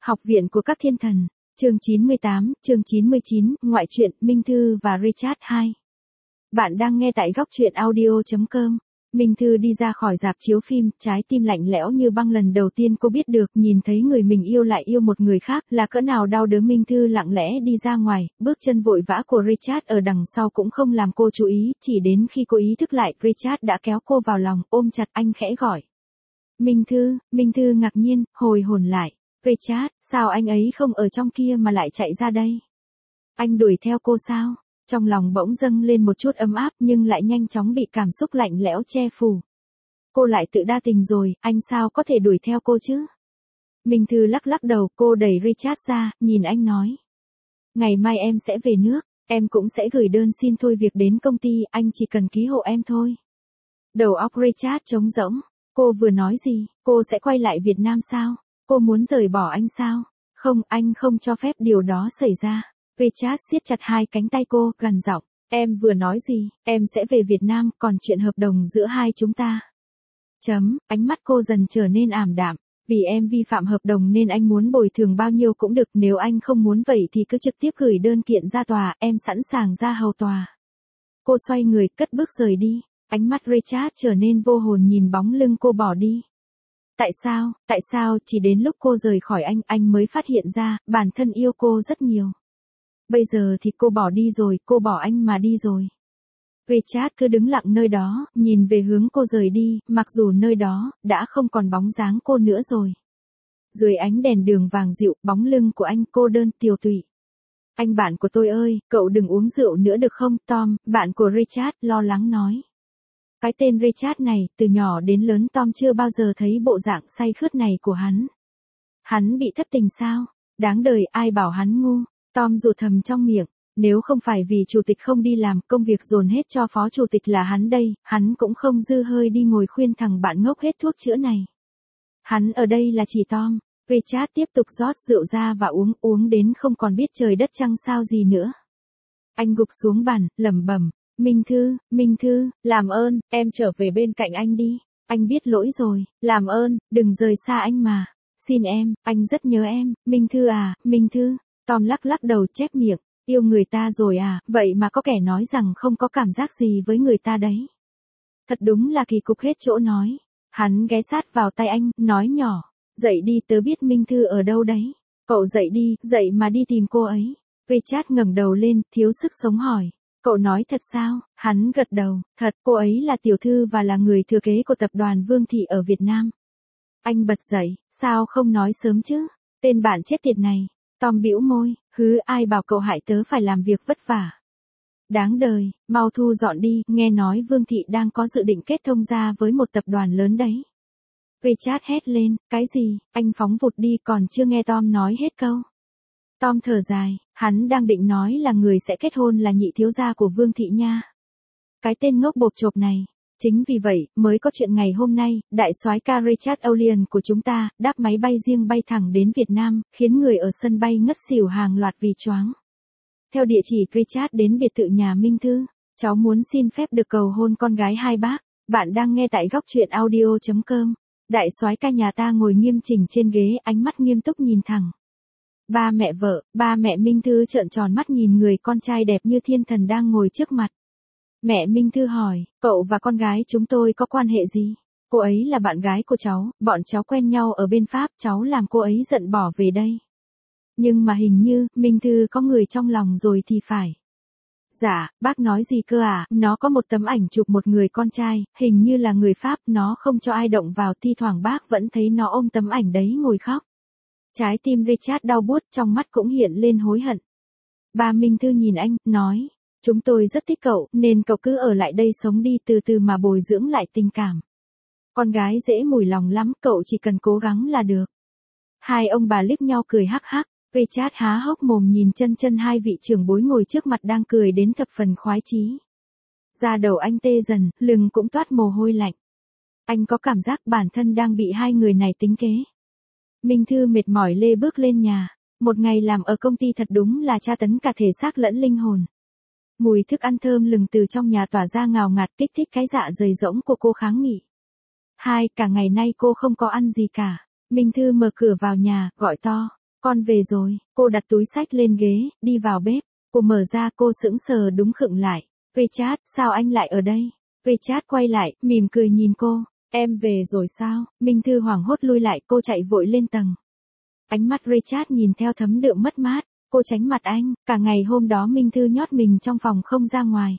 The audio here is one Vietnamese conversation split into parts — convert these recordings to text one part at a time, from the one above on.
Học viện của các thiên thần, chương 98, chương 99, ngoại truyện, Minh Thư và Richard 2. Bạn đang nghe tại góc truyện audio.com. Minh Thư đi ra khỏi rạp chiếu phim, trái tim lạnh lẽo như băng. Lần đầu tiên cô biết được nhìn thấy người mình yêu lại yêu một người khác là cỡ nào đau đớn. Minh Thư lặng lẽ đi ra ngoài, bước chân vội vã của Richard ở đằng sau cũng không làm cô chú ý, chỉ đến khi cô ý thức lại, Richard đã kéo cô vào lòng, ôm chặt anh khẽ gọi. Minh Thư ngạc nhiên, hồi hồn lại. Richard, sao anh ấy không ở trong kia mà lại chạy ra đây? Anh đuổi theo cô sao? Trong lòng bỗng dâng lên một chút ấm áp nhưng lại nhanh chóng bị cảm xúc lạnh lẽo che phủ. Cô lại tự đa tình rồi, anh sao có thể đuổi theo cô chứ? Minh Thư lắc lắc đầu, cô đẩy Richard ra, nhìn anh nói. Ngày mai em sẽ về nước, em cũng sẽ gửi đơn xin thôi việc đến công ty, anh chỉ cần ký hộ em thôi. Đầu óc Richard trống rỗng, cô vừa nói gì, cô sẽ quay lại Việt Nam sao? Cô muốn rời bỏ anh sao? Không, anh không cho phép điều đó xảy ra. Richard siết chặt hai cánh tay cô, gằn giọng. Em vừa nói gì? Em sẽ về Việt Nam, còn chuyện hợp đồng giữa hai chúng ta. Ánh mắt cô dần trở nên ảm đạm. Vì em vi phạm hợp đồng nên anh muốn bồi thường bao nhiêu cũng được, nếu anh không muốn vậy thì cứ trực tiếp gửi đơn kiện ra tòa, em sẵn sàng ra hầu tòa. Cô xoay người, cất bước rời đi. Ánh mắt Richard trở nên vô hồn nhìn bóng lưng cô bỏ đi. Tại sao, chỉ đến lúc cô rời khỏi anh mới phát hiện ra, bản thân yêu cô rất nhiều. Bây giờ thì cô bỏ đi rồi, cô bỏ anh mà đi rồi. Richard cứ đứng lặng nơi đó, nhìn về hướng cô rời đi, mặc dù nơi đó, đã không còn bóng dáng cô nữa rồi. Dưới ánh đèn đường vàng dịu, bóng lưng của anh cô đơn tiều tụy. Anh bạn của tôi ơi, cậu đừng uống rượu nữa được không, Tom, bạn của Richard, lo lắng nói. Cái tên Richard này, từ nhỏ đến lớn Tom chưa bao giờ thấy bộ dạng say khướt này của hắn. Hắn bị thất tình sao? Đáng đời, ai bảo hắn ngu? Tom rủa thầm trong miệng, nếu không phải vì chủ tịch không đi làm, công việc dồn hết cho phó chủ tịch là hắn đây, hắn cũng không dư hơi đi ngồi khuyên thằng bạn ngốc hết thuốc chữa này. Hắn ở đây là chỉ Tom. Richard tiếp tục rót rượu ra và uống đến không còn biết trời đất trăng sao gì nữa. Anh gục xuống bàn, lẩm bẩm. Minh Thư, làm ơn, em trở về bên cạnh anh đi. Anh biết lỗi rồi, làm ơn, đừng rời xa anh mà. Xin em, anh rất nhớ em, Minh Thư à, Minh Thư. Tom lắc đầu chép miệng, yêu người ta rồi à, vậy mà có kẻ nói rằng không có cảm giác gì với người ta đấy. Thật đúng là kỳ cục hết chỗ nói. Hắn ghé sát vào tay anh, nói nhỏ, dậy đi, tớ biết Minh Thư ở đâu đấy. Cậu dậy đi, dậy mà đi tìm cô ấy. Richard ngẩng đầu lên, thiếu sức sống hỏi. Cậu nói thật sao? Hắn gật đầu, thật, cô ấy là tiểu thư và là người thừa kế của tập đoàn Vương Thị ở Việt Nam. Anh bật dậy, sao không nói sớm chứ? Tên bạn chết tiệt này. Tom bĩu môi, ai bảo cậu hại tớ phải làm việc vất vả. Đáng đời, mau thu dọn đi, nghe nói Vương Thị đang có dự định kết thông gia với một tập đoàn lớn đấy. Richard hét lên, cái gì, anh phóng vụt đi, còn chưa nghe Tom nói hết câu. Tom thở dài, hắn đang định nói là người sẽ kết hôn là nhị thiếu gia của Vương Thị nha. Cái tên ngốc bộp chộp này. Chính vì vậy, mới có chuyện ngày hôm nay, đại soái ca Richard O'Leary của chúng ta, đáp máy bay riêng bay thẳng đến Việt Nam, khiến người ở sân bay ngất xỉu hàng loạt vì choáng. Theo địa chỉ, Richard đến biệt thự nhà Minh Thư. Cháu muốn xin phép được cầu hôn con gái hai bác. Bạn đang nghe tại góc truyện audio.com. Đại soái ca nhà ta ngồi nghiêm chỉnh trên ghế, ánh mắt nghiêm túc nhìn thẳng. Ba mẹ Minh Thư trợn tròn mắt nhìn người con trai đẹp như thiên thần đang ngồi trước mặt. Mẹ Minh Thư hỏi, cậu và con gái chúng tôi có quan hệ gì? Cô ấy là bạn gái của cháu, bọn cháu quen nhau ở bên Pháp, cháu làm cô ấy giận bỏ về đây. Nhưng mà hình như, Minh Thư có người trong lòng rồi thì phải. Dạ, bác nói gì cơ à? Nó có một tấm ảnh chụp một người con trai, hình như là người Pháp, nó không cho ai động vào, thi thoảng bác vẫn thấy nó ôm tấm ảnh đấy ngồi khóc. Trái tim Richard đau buốt, trong mắt cũng hiện lên hối hận. Ba Minh Thư nhìn anh, nói. Chúng tôi rất thích cậu, nên cậu cứ ở lại đây sống đi, từ từ mà bồi dưỡng lại tình cảm. Con gái dễ mùi lòng lắm, cậu chỉ cần cố gắng là được. Hai ông bà liếc nhau cười hắc hắc, Richard há hốc mồm nhìn chân hai vị trưởng bối ngồi trước mặt đang cười đến thập phần khoái chí. Da đầu anh tê dần, lưng cũng toát mồ hôi lạnh. Anh có cảm giác bản thân đang bị hai người này tính kế. Minh Thư mệt mỏi lê bước lên nhà, một ngày làm ở công ty thật đúng là tra tấn cả thể xác lẫn linh hồn. Mùi thức ăn thơm lừng từ trong nhà tỏa ra ngào ngạt kích thích cái dạ dày rỗng của cô kháng nghị. Cả ngày nay cô không có ăn gì cả. Minh Thư mở cửa vào nhà, gọi to. Con về rồi, cô đặt túi xách lên ghế, đi vào bếp. Cô mở ra, cô sững sờ đúng khựng lại. Richard, sao anh lại ở đây? Richard quay lại, mỉm cười nhìn cô. Em về rồi sao? Minh Thư hoảng hốt lui lại, cô chạy vội lên tầng. Ánh mắt Richard nhìn theo thấm đượm mất mát. Cô tránh mặt anh, cả ngày hôm đó Minh Thư nhốt mình trong phòng không ra ngoài.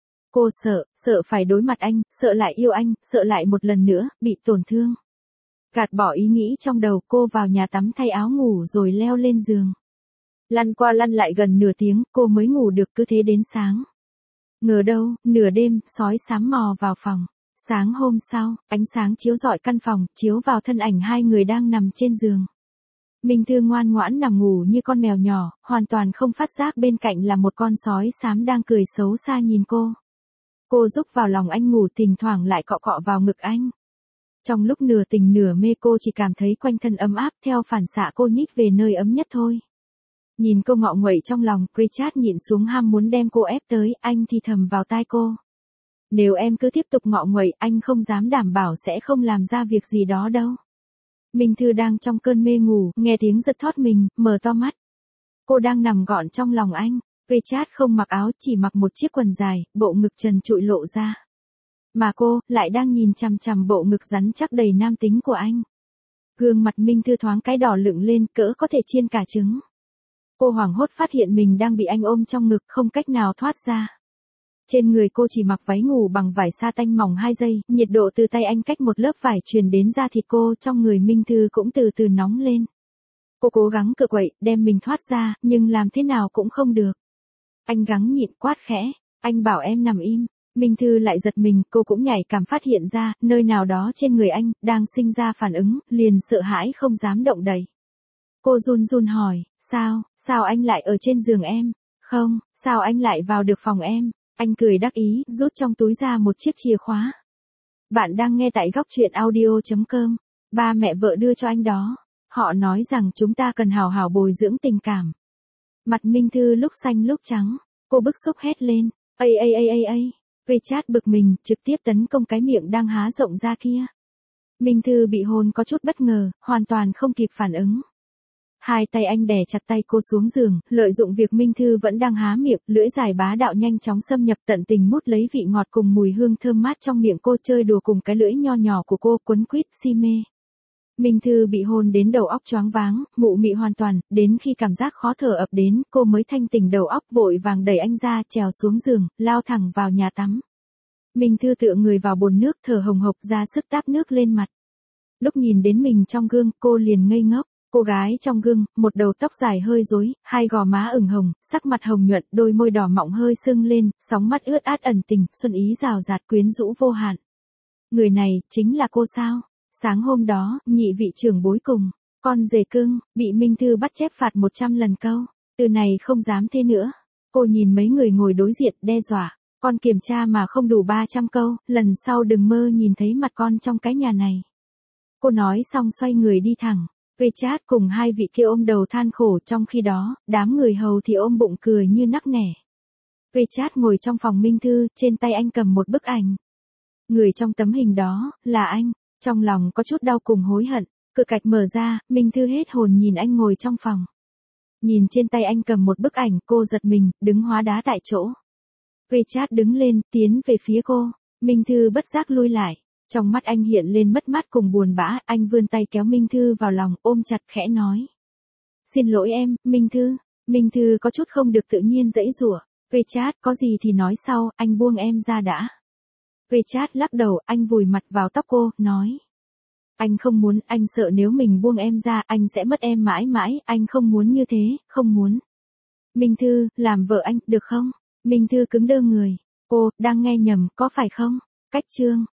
Cô sợ phải đối mặt anh, sợ lại yêu anh, sợ lại một lần nữa, bị tổn thương. Gạt bỏ ý nghĩ trong đầu, cô vào nhà tắm thay áo ngủ rồi leo lên giường. Lăn qua lăn lại gần nửa tiếng, cô mới ngủ được, cứ thế đến sáng. Ngờ đâu, nửa đêm, sói xám mò vào phòng. Sáng hôm sau, ánh sáng chiếu rọi căn phòng, chiếu vào thân ảnh hai người đang nằm trên giường. Minh Thư ngoan ngoãn nằm ngủ như con mèo nhỏ, hoàn toàn không phát giác bên cạnh là một con sói xám đang cười xấu xa nhìn cô. Cô rúc vào lòng anh ngủ, thỉnh thoảng lại cọ cọ vào ngực anh. Trong lúc nửa tỉnh nửa mê, cô chỉ cảm thấy quanh thân ấm áp, theo phản xạ cô nhích về nơi ấm nhất thôi. Nhìn cô ngọ nguậy trong lòng, Richard nhịn xuống ham muốn đem cô ép tới, anh thì thầm vào tai cô. Nếu em cứ tiếp tục ngọ nguậy, anh không dám đảm bảo sẽ không làm ra việc gì đó đâu. Minh Thư đang trong cơn mê ngủ, nghe tiếng giật thót mình, mở to mắt. Cô đang nằm gọn trong lòng anh. Richard không mặc áo, chỉ mặc một chiếc quần dài, bộ ngực trần trụi lộ ra. Mà cô, lại đang nhìn chằm chằm bộ ngực rắn chắc đầy nam tính của anh. Gương mặt Minh Thư thoáng cái đỏ lựng lên, cỡ có thể chiên cả trứng. Cô hoảng hốt phát hiện mình đang bị anh ôm trong ngực, không cách nào thoát ra. Trên người cô chỉ mặc váy ngủ bằng vải sa tanh mỏng 2 giây, nhiệt độ từ tay anh cách một lớp vải truyền đến da thịt cô, trong người Minh Thư cũng từ từ nóng lên. Cô cố gắng cựa quậy, đem mình thoát ra, nhưng làm thế nào cũng không được. Anh gắng nhịn, quát khẽ, anh bảo em nằm im. Minh Thư lại giật mình, cô cũng nhạy cảm phát hiện ra, nơi nào đó trên người anh, đang sinh ra phản ứng, liền sợ hãi không dám động đậy. Cô run run hỏi, sao anh lại ở trên giường em? Không, sao anh lại vào được phòng em? Anh cười đắc ý, rút trong túi ra một chiếc chìa khóa. Bạn đang nghe tại góc truyện audio.com. Ba mẹ vợ đưa cho anh đó. Họ nói rằng chúng ta cần hào hào bồi dưỡng tình cảm. Mặt Minh Thư lúc xanh lúc trắng. Cô bức xúc hét lên. Ây. Richard bực mình, trực tiếp tấn công cái miệng đang há rộng ra kia. Minh Thư bị hôn có chút bất ngờ, hoàn toàn không kịp phản ứng. Hai tay anh đè chặt tay cô xuống giường, lợi dụng việc Minh Thư vẫn đang há miệng, lưỡi dài bá đạo nhanh chóng xâm nhập, tận tình mút lấy vị ngọt cùng mùi hương thơm mát trong miệng cô, chơi đùa cùng cái lưỡi nho nhỏ của cô, quấn quýt si mê. Minh Thư bị hôn đến đầu óc choáng váng, mụ mị hoàn toàn, đến khi cảm giác khó thở ập đến, cô mới thanh tỉnh đầu óc, vội vàng đẩy anh ra, trèo xuống giường, lao thẳng vào nhà tắm. Minh Thư tựa người vào bồn nước, thở hồng hộc, ra sức táp nước lên mặt. Lúc nhìn đến mình trong gương, cô liền ngây ngốc. Cô gái trong gương, một đầu tóc dài hơi rối, hai gò má ửng hồng, sắc mặt hồng nhuận, đôi môi đỏ mọng hơi sưng lên, sóng mắt ướt át ẩn tình, xuân ý rào rạt quyến rũ vô hạn. Người này, chính là cô sao? Sáng hôm đó, nhị vị trưởng bối cùng, con rể cưng, bị Minh Thư bắt chép phạt 100 lần câu. Từ này không dám thế nữa. Cô nhìn mấy người ngồi đối diện, đe dọa. Con kiểm tra mà không đủ 300 câu, lần sau đừng mơ nhìn thấy mặt con trong cái nhà này. Cô nói xong xoay người đi thẳng. Richard cùng hai vị kia ôm đầu than khổ, trong khi đó, đám người hầu thì ôm bụng cười như nắc nẻ. Richard ngồi trong phòng Minh Thư, trên tay anh cầm một bức ảnh. Người trong tấm hình đó, là anh. Trong lòng có chút đau cùng hối hận, cửa cạch mở ra, Minh Thư hết hồn nhìn anh ngồi trong phòng. Nhìn trên tay anh cầm một bức ảnh, cô giật mình, đứng hóa đá tại chỗ. Richard đứng lên, tiến về phía cô. Minh Thư bất giác lui lại. Trong mắt anh hiện lên mất mát cùng buồn bã, anh vươn tay kéo Minh Thư vào lòng, ôm chặt khẽ nói. Xin lỗi em, Minh Thư. Minh Thư có chút không được tự nhiên giãy giụa. Richard, có gì thì nói sau, anh buông em ra đã. Richard lắc đầu, anh vùi mặt vào tóc cô, nói. Anh không muốn, anh sợ nếu mình buông em ra, anh sẽ mất em mãi mãi, anh không muốn như thế, không muốn. Minh Thư, làm vợ anh, được không? Minh Thư cứng đơ người. Cô, đang nghe nhầm, có phải không? Cách chương.